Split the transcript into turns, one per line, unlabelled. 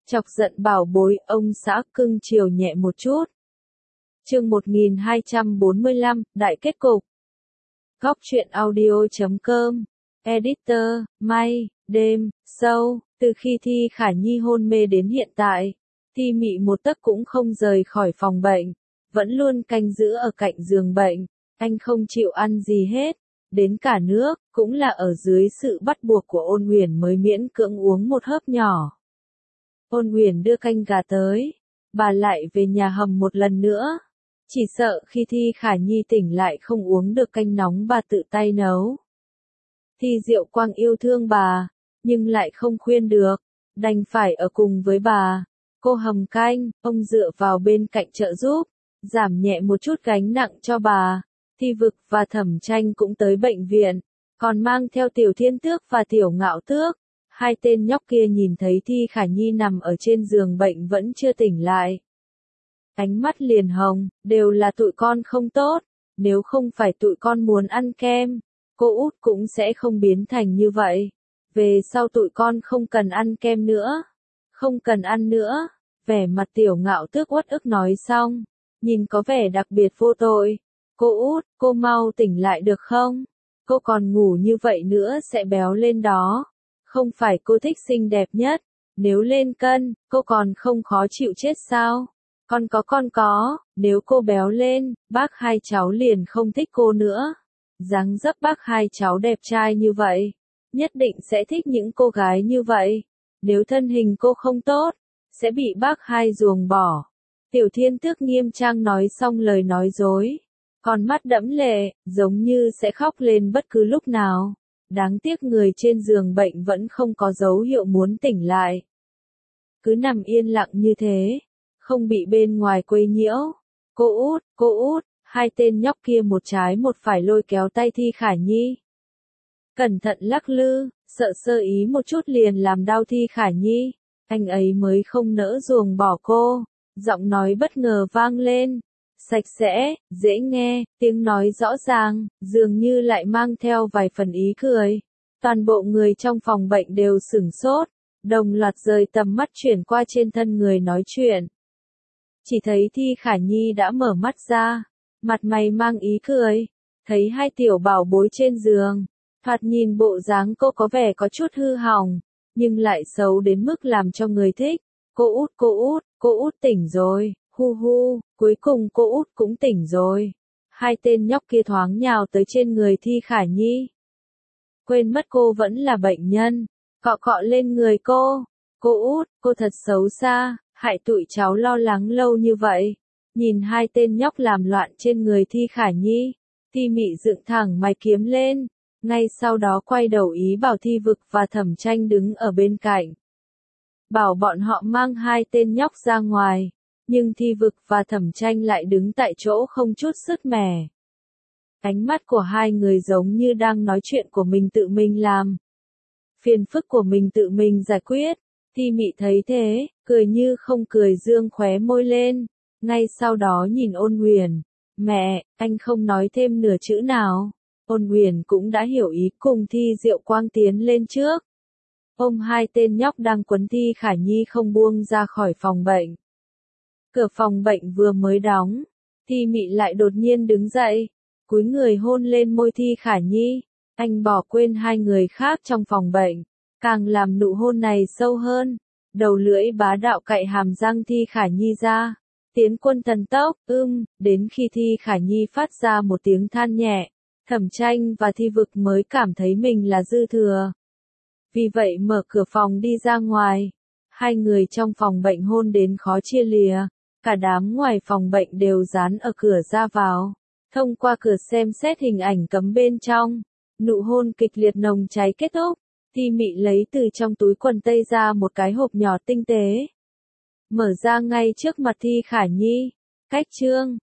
Chọc giận bảo bối, ông xã cưng chiều nhẹ một chút. Chương 1245, Đại kết cục. Góc truyện audio.com. Editor, May, đêm, sâu. Từ khi Thi Khả Nhi hôn mê đến hiện tại, Thi Mị một tấc cũng không rời khỏi phòng bệnh, vẫn luôn canh giữ ở cạnh giường bệnh. Anh không chịu ăn gì hết, đến cả nước, cũng là ở dưới sự bắt buộc của Ôn Huyền mới miễn cưỡng uống một hớp nhỏ. Ôn Huyền đưa canh gà tới, bà lại về nhà hầm một lần nữa. Chỉ sợ khi Thi Khả Nhi tỉnh lại không uống được canh nóng bà tự tay nấu. Thi Diệu Quang yêu thương bà, nhưng lại không khuyên được, đành phải ở cùng với bà. Cô hầm canh, ông dựa vào bên cạnh trợ giúp, giảm nhẹ một chút gánh nặng cho bà. Thi Vực và Thẩm Tranh cũng tới bệnh viện, còn mang theo Tiểu Thiên Tước và Tiểu Ngạo Tước. Hai tên nhóc kia nhìn thấy Thi Khả Nhi nằm ở trên giường bệnh vẫn chưa tỉnh lại. Ánh mắt liền hồng, đều là tụi con không tốt, nếu không phải tụi con muốn ăn kem, cô út cũng sẽ không biến thành như vậy. Về sau tụi con không cần ăn kem nữa, không cần ăn nữa. Vẻ mặt Tiểu Ngạo Tước uất ức nói xong, nhìn có vẻ đặc biệt vô tội. Cô út, cô mau tỉnh lại được không? Cô còn ngủ như vậy nữa sẽ béo lên đó. Không phải cô thích xinh đẹp nhất, nếu lên cân, cô còn không khó chịu chết sao? Con có, nếu cô béo lên, bác hai cháu liền không thích cô nữa. Dáng dấp bác hai cháu đẹp trai như vậy, nhất định sẽ thích những cô gái như vậy. Nếu thân hình cô không tốt, sẽ bị bác hai ruồng bỏ. Tiểu Thiên Tước nghiêm trang nói xong lời nói dối, con mắt đẫm lệ, giống như sẽ khóc lên bất cứ lúc nào. Đáng tiếc người trên giường bệnh vẫn không có dấu hiệu muốn tỉnh lại. Cứ nằm yên lặng như thế, không bị bên ngoài quấy nhiễu. Cô út, hai tên nhóc kia một trái một phải lôi kéo tay Thi Khả Nhi. Cẩn thận lắc lư, sợ sơ ý một chút liền làm đau Thi Khả Nhi. Anh ấy mới không nỡ ruồng bỏ cô. Giọng nói bất ngờ vang lên. Sạch sẽ, dễ nghe, tiếng nói rõ ràng, dường như lại mang theo vài phần ý cười. Toàn bộ người trong phòng bệnh đều sửng sốt, đồng loạt rời tầm mắt chuyển qua trên thân người nói chuyện. Chỉ thấy Thi Khả Nhi đã mở mắt ra, mặt mày mang ý cười, thấy hai tiểu bảo bối trên giường, thoạt nhìn bộ dáng cô có vẻ có chút hư hỏng, nhưng lại xấu đến mức làm cho người thích. Cô út tỉnh rồi. Hu hu, cuối cùng cô út cũng tỉnh rồi. Hai tên nhóc kia thoáng nhào tới trên người Thi Khả Nhi. Quên mất cô vẫn là bệnh nhân, cọ cọ lên người cô. Cô út, cô thật xấu xa, hại tụi cháu lo lắng lâu như vậy. Nhìn hai tên nhóc làm loạn trên người Thi Khả Nhi, Thi Mị dựng thẳng mày kiếm lên, ngay sau đó quay đầu ý bảo Thi Vực và Thẩm Tranh đứng ở bên cạnh. Bảo bọn họ mang hai tên nhóc ra ngoài. Nhưng Thi Vực và Thẩm Tranh lại đứng tại chỗ không chút sứt mẻ. Ánh mắt của hai người giống như đang nói chuyện của mình tự mình làm. Phiền phức của mình tự mình giải quyết. Thi Mị thấy thế, cười như không cười dương khóe môi lên. Ngay sau đó nhìn Ôn Huyền. Mẹ, anh không nói thêm nửa chữ nào. Ôn Huyền cũng đã hiểu ý cùng Thi Diệu Quang tiến lên trước. Ôm hai tên nhóc đang quấn Thi Khả Nhi không buông ra khỏi phòng bệnh. Cửa phòng bệnh vừa mới đóng, Thi Mị lại đột nhiên đứng dậy, cúi người hôn lên môi Thi Khả Nhi. Anh bỏ quên hai người khác trong phòng bệnh, càng làm nụ hôn này sâu hơn. Đầu lưỡi bá đạo cạy hàm răng Thi Khả Nhi ra, tiến quân thần tốc, đến khi Thi Khả Nhi phát ra một tiếng than nhẹ, Thẩm Tranh và Thi Vực mới cảm thấy mình là dư thừa. Vì vậy mở cửa phòng đi ra ngoài, hai người trong phòng bệnh hôn đến khó chia lìa. Cả đám ngoài phòng bệnh đều dán ở cửa ra vào, thông qua cửa xem xét hình ảnh cấm bên trong. Nụ hôn kịch liệt nồng cháy kết thúc, Thi Mị lấy từ trong túi quần tây ra một cái hộp nhỏ tinh tế. Mở ra ngay trước mặt Thi Khả Nhi. Cách chương